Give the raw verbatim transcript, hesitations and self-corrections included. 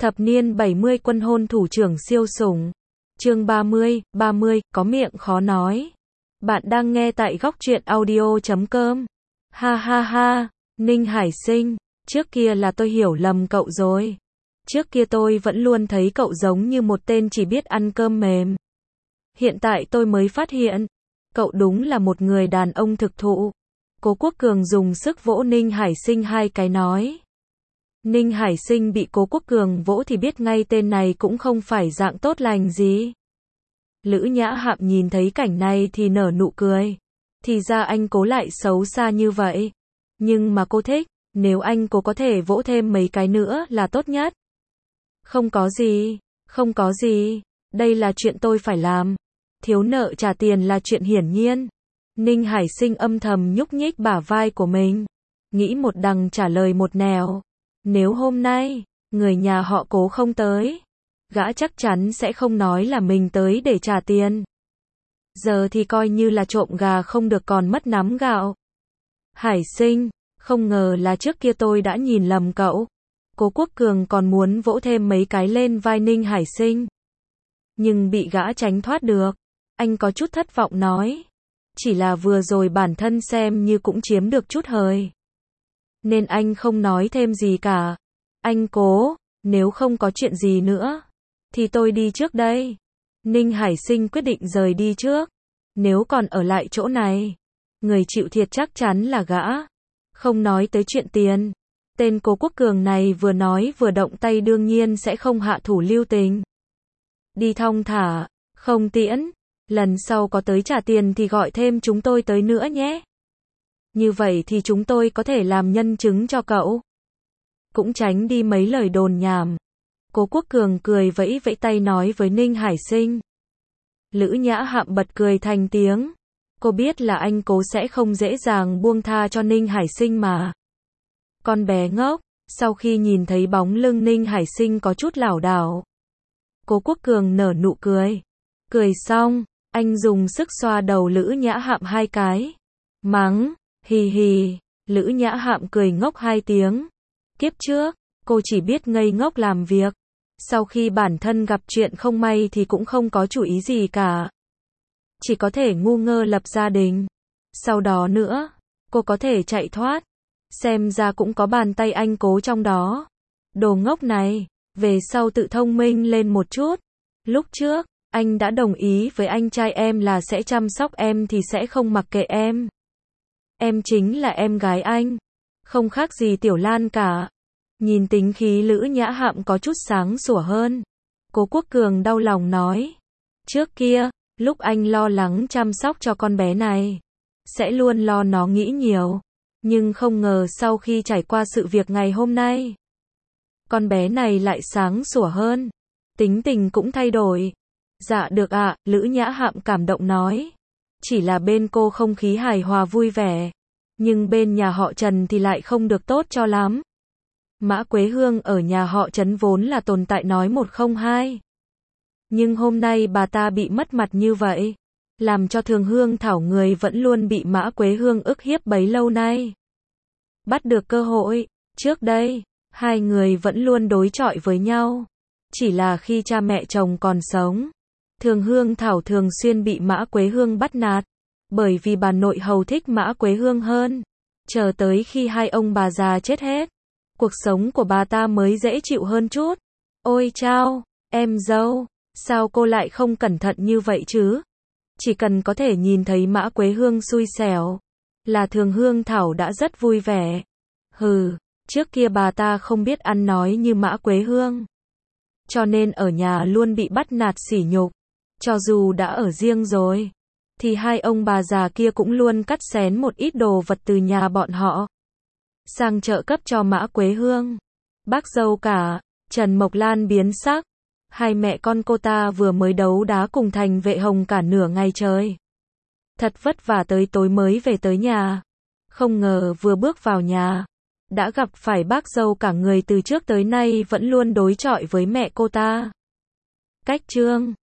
Thập niên bảy mươi quân hôn thủ trưởng siêu sủng. Chương ba mươi, ba mươi, có miệng khó nói. Bạn đang nghe tại góc truyện audio chấm com. Ha ha ha, Ninh Hải Sinh, trước kia là tôi hiểu lầm cậu rồi. Trước kia tôi vẫn luôn thấy cậu giống như một tên chỉ biết ăn cơm mềm. Hiện tại tôi mới phát hiện, cậu đúng là một người đàn ông thực thụ. Cố Quốc Cường dùng sức vỗ Ninh Hải Sinh hai cái nói. Ninh Hải Sinh bị Cố Quốc Cường vỗ thì biết ngay tên này cũng không phải dạng tốt lành gì. Lữ Nhã Hạm nhìn thấy cảnh này thì nở nụ cười. Thì ra anh Cố lại xấu xa như vậy. Nhưng mà cô thích, nếu anh Cố có thể vỗ thêm mấy cái nữa là tốt nhất. Không có gì, không có gì, đây là chuyện tôi phải làm. Thiếu nợ trả tiền là chuyện hiển nhiên. Ninh Hải Sinh âm thầm nhúc nhích bả vai của mình. Nghĩ một đằng trả lời một nẻo. Nếu hôm nay, người nhà họ Cố không tới, gã chắc chắn sẽ không nói là mình tới để trả tiền. Giờ thì coi như là trộm gà không được còn mất nắm gạo. Hải Sinh, không ngờ là trước kia tôi đã nhìn lầm cậu. Cố Quốc Cường còn muốn vỗ thêm mấy cái lên vai Ninh Hải Sinh. Nhưng bị gã tránh thoát được. Anh có chút thất vọng nói. Chỉ là vừa rồi bản thân xem như cũng chiếm được chút hời. Nên anh không nói thêm gì cả. Anh Cố, nếu không có chuyện gì nữa, thì tôi đi trước đây. Ninh Hải Sinh quyết định rời đi trước. Nếu còn ở lại chỗ này, người chịu thiệt chắc chắn là gã. Không nói tới chuyện tiền. Tên Cố Quốc Cường này vừa nói vừa động tay đương nhiên sẽ không hạ thủ lưu tình. Đi thong thả, không tiễn. Lần sau có tới trả tiền thì gọi thêm chúng tôi tới nữa nhé. Như vậy thì chúng tôi có thể làm nhân chứng cho cậu. Cũng tránh đi mấy lời đồn nhảm. Cố Quốc Cường cười vẫy vẫy tay nói với Ninh Hải Sinh. Lữ Nhã Hạm bật cười thành tiếng. Cô biết là anh Cố sẽ không dễ dàng buông tha cho Ninh Hải Sinh mà. Con bé ngốc, sau khi nhìn thấy bóng lưng Ninh Hải Sinh có chút lảo đảo. Cố Quốc Cường nở nụ cười. Cười xong, anh dùng sức xoa đầu Lữ Nhã Hạm hai cái. Mắng. Hì hì, Lữ Nhã Hạm cười ngốc hai tiếng. Kiếp trước, cô chỉ biết ngây ngốc làm việc. Sau khi bản thân gặp chuyện không may thì cũng không có chủ ý gì cả. Chỉ có thể ngu ngơ lập gia đình. Sau đó nữa, cô có thể chạy thoát. Xem ra cũng có bàn tay anh Cố trong đó. Đồ ngốc này, về sau tự thông minh lên một chút. Lúc trước, anh đã đồng ý với anh trai em là sẽ chăm sóc em thì sẽ không mặc kệ em. Em chính là em gái anh. Không khác gì Tiểu Lan cả. Nhìn tính khí Lữ Nhã Hạm có chút sáng sủa hơn. Cố Quốc Cường đau lòng nói. Trước kia, lúc anh lo lắng chăm sóc cho con bé này, sẽ luôn lo nó nghĩ nhiều. Nhưng không ngờ sau khi trải qua sự việc ngày hôm nay, con bé này lại sáng sủa hơn. Tính tình cũng thay đổi. Dạ được ạ, à, Lữ Nhã Hạm cảm động nói. Chỉ là bên cô không khí hài hòa vui vẻ. Nhưng bên nhà họ Trần thì lại không được tốt cho lắm. Mã Quế Hương ở nhà họ Trần vốn là tồn tại nói một không hai. Nhưng hôm nay bà ta bị mất mặt như vậy. Làm cho Thường Hương Thảo người vẫn luôn bị Mã Quế Hương ức hiếp bấy lâu nay. Bắt được cơ hội. Trước đây, hai người vẫn luôn đối chọi với nhau. Chỉ là khi cha mẹ chồng còn sống, Thường Hương Thảo thường xuyên bị Mã Quế Hương bắt nạt. Bởi vì bà nội hầu thích Mã Quế Hương hơn. Chờ tới khi hai ông bà già chết hết, cuộc sống của bà ta mới dễ chịu hơn chút. Ôi chao, em dâu, sao cô lại không cẩn thận như vậy chứ? Chỉ cần có thể nhìn thấy Mã Quế Hương xui xẻo, là Thường Hương Thảo đã rất vui vẻ. Hừ, trước kia bà ta không biết ăn nói như Mã Quế Hương. Cho nên ở nhà luôn bị bắt nạt sỉ nhục. Cho dù đã ở riêng rồi, thì hai ông bà già kia cũng luôn cắt xén một ít đồ vật từ nhà bọn họ sang chợ cấp cho Mã Quế Hương. Bác dâu cả, Trần Mộc Lan biến sắc. Hai mẹ con cô ta vừa mới đấu đá cùng Thành Vệ Hồng cả nửa ngày trời. Thật vất vả tới tối mới về tới nhà. Không ngờ vừa bước vào nhà, đã gặp phải bác dâu cả người từ trước tới nay vẫn luôn đối chọi với mẹ cô ta. Cách trương,